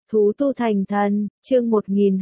Thú tu thành thần, chương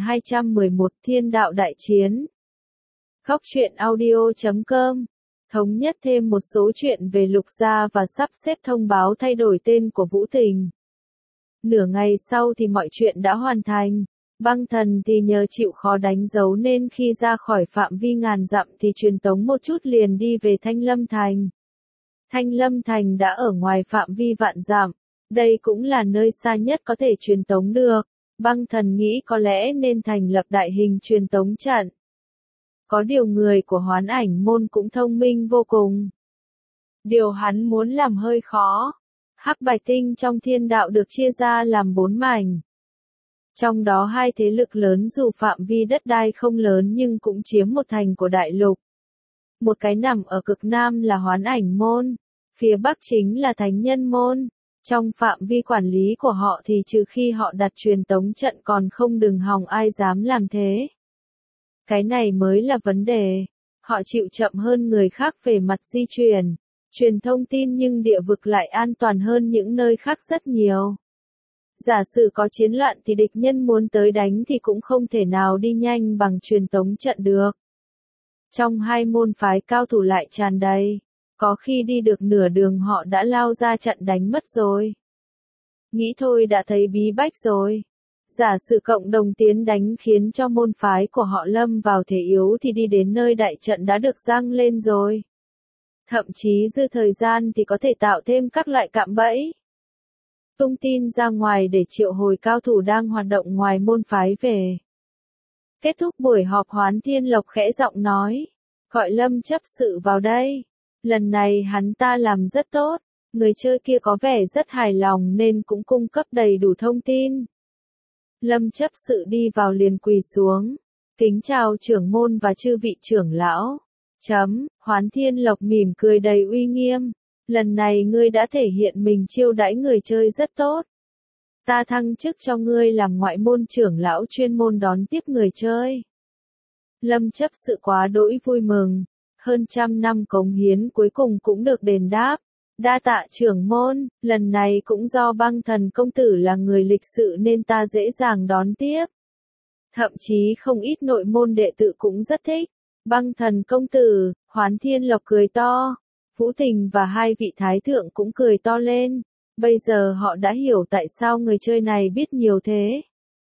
1211 Thiên đạo đại chiến. Góc truyện audio.com thống nhất thêm một số chuyện về Lục Gia và sắp xếp thông báo thay đổi tên của Vũ Tình. Nửa ngày sau thì mọi chuyện đã hoàn thành. Băng thần thì nhờ chịu khó đánh dấu nên khi ra khỏi phạm vi ngàn dặm thì truyền tống một chút liền đi về Thanh Lâm Thành. Thanh Lâm Thành đã ở ngoài phạm vi vạn dặm. Đây cũng là nơi xa nhất có thể truyền tống được. Băng thần nghĩ có lẽ nên thành lập đại hình truyền tống trận. Có điều người của Hoán Ảnh môn cũng thông minh vô cùng. Điều hắn muốn làm hơi khó. Hắc Bạch Tinh trong thiên đạo được chia ra làm 4 mảnh. Trong đó hai thế lực lớn dù phạm vi đất đai không lớn nhưng cũng chiếm một thành của đại lục. Một cái nằm ở cực nam là Hoán Ảnh môn, phía bắc chính là Thánh Nhân môn. Trong phạm vi quản lý của họ thì trừ khi họ đặt truyền tống trận còn không đừng hòng ai dám làm thế. Cái này mới là vấn đề. Họ chịu chậm hơn người khác về mặt di chuyển, truyền thông tin nhưng địa vực lại an toàn hơn những nơi khác rất nhiều. Giả sử có chiến loạn thì địch nhân muốn tới đánh thì cũng không thể nào đi nhanh bằng truyền tống trận được. Trong hai môn phái cao thủ lại tràn đầy. Có khi đi được nửa đường họ đã lao ra trận đánh mất rồi. Nghĩ thôi đã thấy bí bách rồi. Giả sử cộng đồng tiến đánh khiến cho môn phái của họ lâm vào thế yếu thì đi đến nơi đại trận đã được giăng lên rồi. Thậm chí dư thời gian thì có thể tạo thêm các loại cạm bẫy. Tung tin ra ngoài để triệu hồi cao thủ đang hoạt động ngoài môn phái về. Kết thúc buổi họp Hoán Thiên Lộc khẽ giọng nói. Gọi Lâm chấp sự vào đây. Lần này hắn ta làm rất tốt, người chơi kia có vẻ rất hài lòng nên cũng cung cấp đầy đủ thông tin. Lâm chấp sự đi vào liền quỳ xuống, kính chào trưởng môn và chư vị trưởng lão. Hoán Thiên Lộc mỉm cười đầy uy nghiêm, lần này ngươi đã thể hiện mình chiêu đãi người chơi rất tốt. Ta thăng chức cho ngươi làm ngoại môn trưởng lão chuyên môn đón tiếp người chơi. Lâm chấp sự quá đỗi vui mừng. Hơn 100 năm cống hiến cuối cùng cũng được đền đáp. Đa tạ trưởng môn, lần này cũng do Băng Thần công tử là người lịch sự nên ta dễ dàng đón tiếp. Thậm chí không ít nội môn đệ tử cũng rất thích. Băng Thần công tử, Hoán Thiên Lộc cười to. Vũ Tình và hai vị thái thượng cũng cười to lên. Bây giờ họ đã hiểu tại sao người chơi này biết nhiều thế.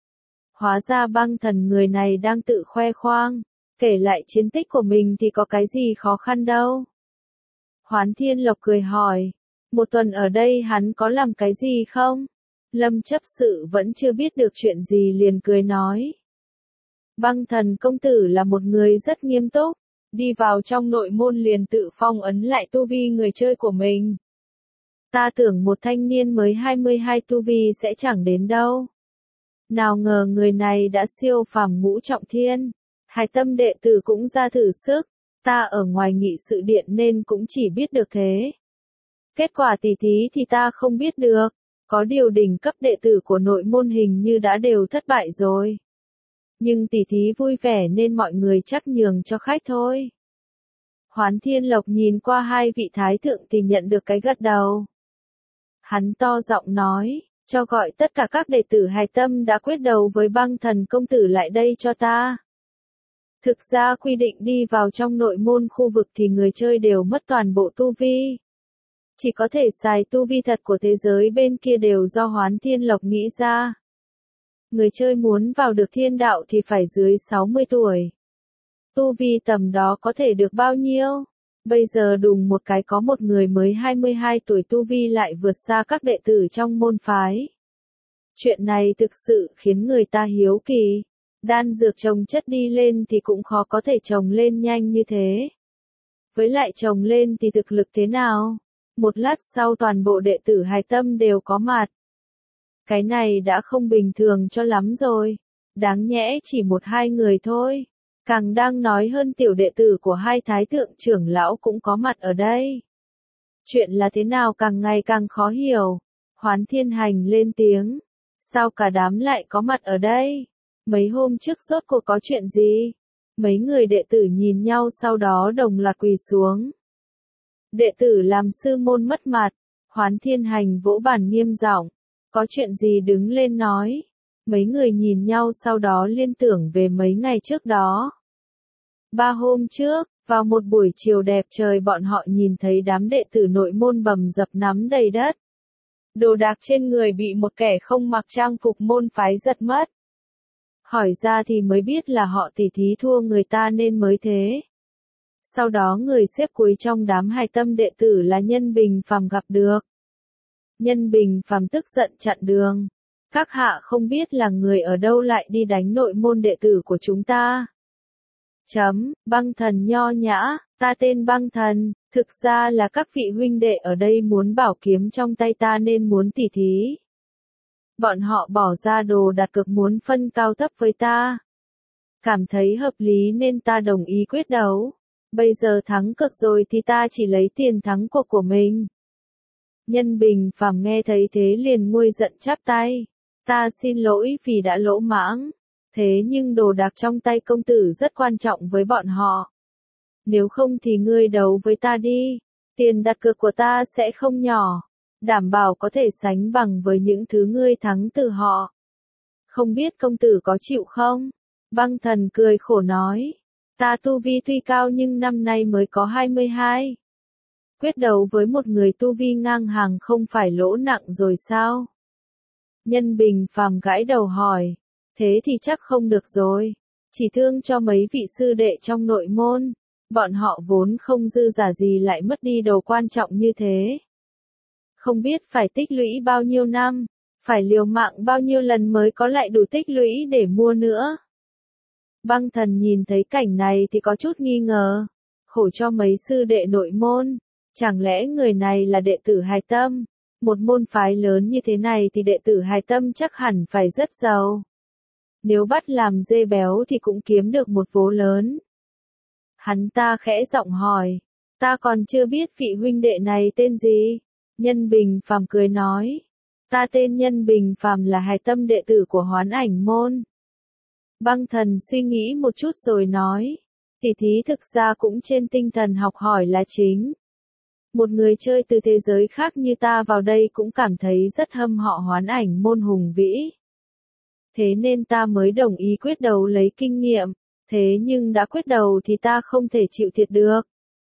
Hóa ra Băng Thần người này đang tự khoe khoang. Kể lại chiến tích của mình thì có cái gì khó khăn đâu. Hoán Thiên Lộc cười hỏi. Một tuần ở đây hắn có làm cái gì không? Lâm chấp sự vẫn chưa biết được chuyện gì liền cười nói. Băng Thần công tử là một người rất nghiêm túc. Đi vào trong nội môn liền tự phong ấn lại tu vi người chơi của mình. Ta tưởng một thanh niên mới 22 tu vi sẽ chẳng đến đâu. Nào ngờ người này đã siêu phàm ngũ trọng thiên. Hải Tâm đệ tử cũng ra thử sức, ta ở ngoài nghị sự điện nên cũng chỉ biết được thế. Kết quả tỷ thí thì ta không biết được, có điều đỉnh cấp đệ tử của nội môn hình như đã đều thất bại rồi. Nhưng tỷ thí vui vẻ nên mọi người chắc nhường cho khách thôi. Hoán Thiên Lộc nhìn qua hai vị thái thượng thì nhận được cái gật đầu. Hắn to giọng nói, cho gọi tất cả các đệ tử Hải Tâm đã quyết đấu với Băng Thần công tử lại đây cho ta. Thực ra quy định đi vào trong nội môn khu vực thì người chơi đều mất toàn bộ tu vi. Chỉ có thể xài tu vi thật của thế giới bên kia đều do Hoán Thiên Lộc nghĩ ra. Người chơi muốn vào được thiên đạo thì phải dưới 60 tuổi. Tu vi tầm đó có thể được bao nhiêu? Bây giờ đùng một cái có một người mới 22 tuổi tu vi lại vượt xa các đệ tử trong môn phái. Chuyện này thực sự khiến người ta hiếu kỳ. Đan dược trồng chất đi lên thì cũng khó có thể trồng lên nhanh như thế. Với lại trồng lên thì thực lực thế nào? Một lát sau toàn bộ đệ tử Hải Tâm đều có mặt. Cái này đã không bình thường cho lắm rồi. Đáng nhẽ chỉ một hai người thôi. Càng đang nói hơn tiểu đệ tử của hai thái thượng trưởng lão cũng có mặt ở đây. Chuyện là thế nào càng ngày càng khó hiểu. Hoán Thiên Hành lên tiếng. Sao cả đám lại có mặt ở đây? Mấy hôm trước rốt cuộc có chuyện gì? Mấy người đệ tử nhìn nhau sau đó đồng loạt quỳ xuống. Đệ tử làm sư môn mất mặt. Hoán Thiên Hành vỗ bàn nghiêm giọng. Có chuyện gì đứng lên nói. Mấy người nhìn nhau sau đó liên tưởng về mấy ngày trước đó. 3 hôm trước, vào một buổi chiều đẹp trời bọn họ nhìn thấy đám đệ tử nội môn bầm dập nắm đầy đất. Đồ đạc trên người bị một kẻ không mặc trang phục môn phái giật mất. Hỏi ra thì mới biết là họ tỉ thí thua người ta nên mới thế. Sau đó người xếp cuối trong đám hài tâm đệ tử là Nhân Bình Phàm gặp được. Nhân Bình Phàm tức giận chặn đường. Các hạ không biết là người ở đâu lại đi đánh nội môn đệ tử của chúng ta. Băng Thần nho nhã, ta tên Băng Thần, thực ra là các vị huynh đệ ở đây muốn bảo kiếm trong tay ta nên muốn tỉ thí. Bọn họ bỏ ra đồ đặt cược muốn phân cao thấp với ta. Cảm thấy hợp lý nên ta đồng ý quyết đấu. Bây giờ thắng cược rồi thì ta chỉ lấy tiền thắng cuộc của mình. Nhân Bình Phàm nghe thấy thế liền nguôi giận chắp tay. Ta xin lỗi vì đã lỗ mãng. Thế nhưng đồ đạc trong tay công tử rất quan trọng với bọn họ. Nếu không thì ngươi đấu với ta đi. Tiền đặt cược của ta sẽ không nhỏ. Đảm bảo có thể sánh bằng với những thứ ngươi thắng từ họ. Không biết công tử có chịu không? Băng Thần cười khổ nói. Ta tu vi tuy cao nhưng năm nay mới có 22. Quyết đấu với một người tu vi ngang hàng không phải lỗ nặng rồi sao? Nhân Bình Phàm gãi đầu hỏi. Thế thì chắc không được rồi. Chỉ thương cho mấy vị sư đệ trong nội môn. Bọn họ vốn không dư giả gì lại mất đi đồ quan trọng như thế. Không biết phải tích lũy bao nhiêu năm, phải liều mạng bao nhiêu lần mới có lại đủ tích lũy để mua nữa. Băng Thần nhìn thấy cảnh này thì có chút nghi ngờ. Khổ cho mấy sư đệ nội môn. Chẳng lẽ người này là đệ tử Hài Tâm? Một môn phái lớn như thế này thì đệ tử Hài Tâm chắc hẳn phải rất giàu. Nếu bắt làm dê béo thì cũng kiếm được một vố lớn. Hắn ta khẽ giọng hỏi. Ta còn chưa biết vị huynh đệ này tên gì? Nhân Bình Phàm cười nói. Ta tên Nhân Bình Phàm là Hài Tâm đệ tử của Hoán Ảnh môn. Băng Thần suy nghĩ một chút rồi nói. Tỉ thí thực ra cũng trên tinh thần học hỏi là chính. Một người chơi từ thế giới khác như ta vào đây cũng cảm thấy rất hâm họ Hoán Ảnh môn hùng vĩ. Thế nên ta mới đồng ý quyết đấu lấy kinh nghiệm. Thế nhưng đã quyết đấu thì ta không thể chịu thiệt được.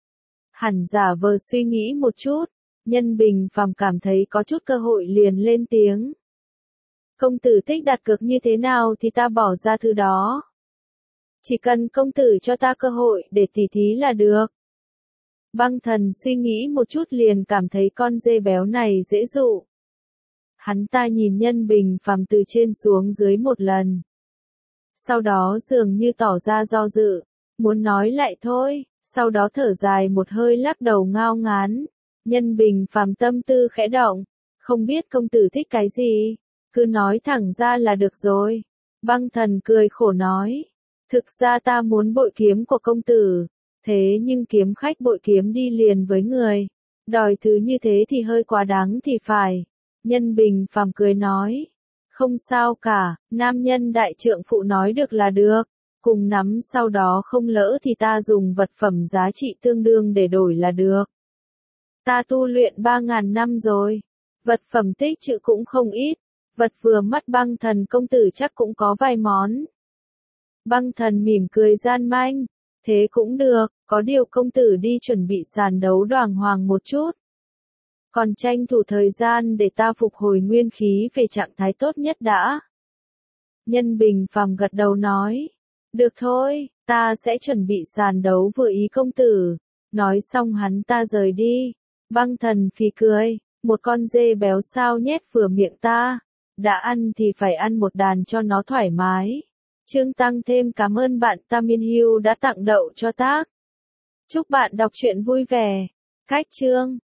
Hẳn giả vờ suy nghĩ một chút. Nhân Bình Phàm cảm thấy có chút cơ hội liền lên tiếng. Công tử thích đặt cược như thế nào thì ta bỏ ra thứ đó. Chỉ cần công tử cho ta cơ hội để tỉ thí là được. Băng Thần suy nghĩ một chút liền cảm thấy con dê béo này dễ dụ. Hắn ta nhìn Nhân Bình Phàm từ trên xuống dưới một lần. Sau đó dường như tỏ ra do dự, muốn nói lại thôi, sau đó thở dài một hơi lắc đầu ngao ngán. Nhân Bình Phàm tâm tư khẽ động, không biết công tử thích cái gì, cứ nói thẳng ra là được rồi. Băng Thần cười khổ nói, thực ra ta muốn bội kiếm của công tử, thế nhưng kiếm khách bội kiếm đi liền với người, đòi thứ như thế thì hơi quá đáng thì phải. Nhân Bình Phàm cười nói, không sao cả, nam nhân đại trượng phụ nói được là được, cùng nắm sau đó không lỡ thì ta dùng vật phẩm giá trị tương đương để đổi là được. Ta tu luyện 3.000 năm rồi, vật phẩm tích trữ cũng không ít, vật vừa mắt Băng Thần công tử chắc cũng có vài món. Băng Thần mỉm cười gian manh, thế cũng được, có điều công tử đi chuẩn bị sàn đấu đoàng hoàng một chút. Còn tranh thủ thời gian để ta phục hồi nguyên khí về trạng thái tốt nhất đã. Nhân Bình Phàm gật đầu nói, được thôi, ta sẽ chuẩn bị sàn đấu vừa ý công tử. Nói xong hắn ta rời đi. Băng Thần phì cười, một con dê béo sao nhét vừa miệng ta. Đã ăn thì phải ăn một đàn cho nó thoải mái. Chương tăng thêm cảm ơn bạn Tamin Hill đã tặng đậu cho tác. Chúc bạn đọc truyện vui vẻ. Cách chương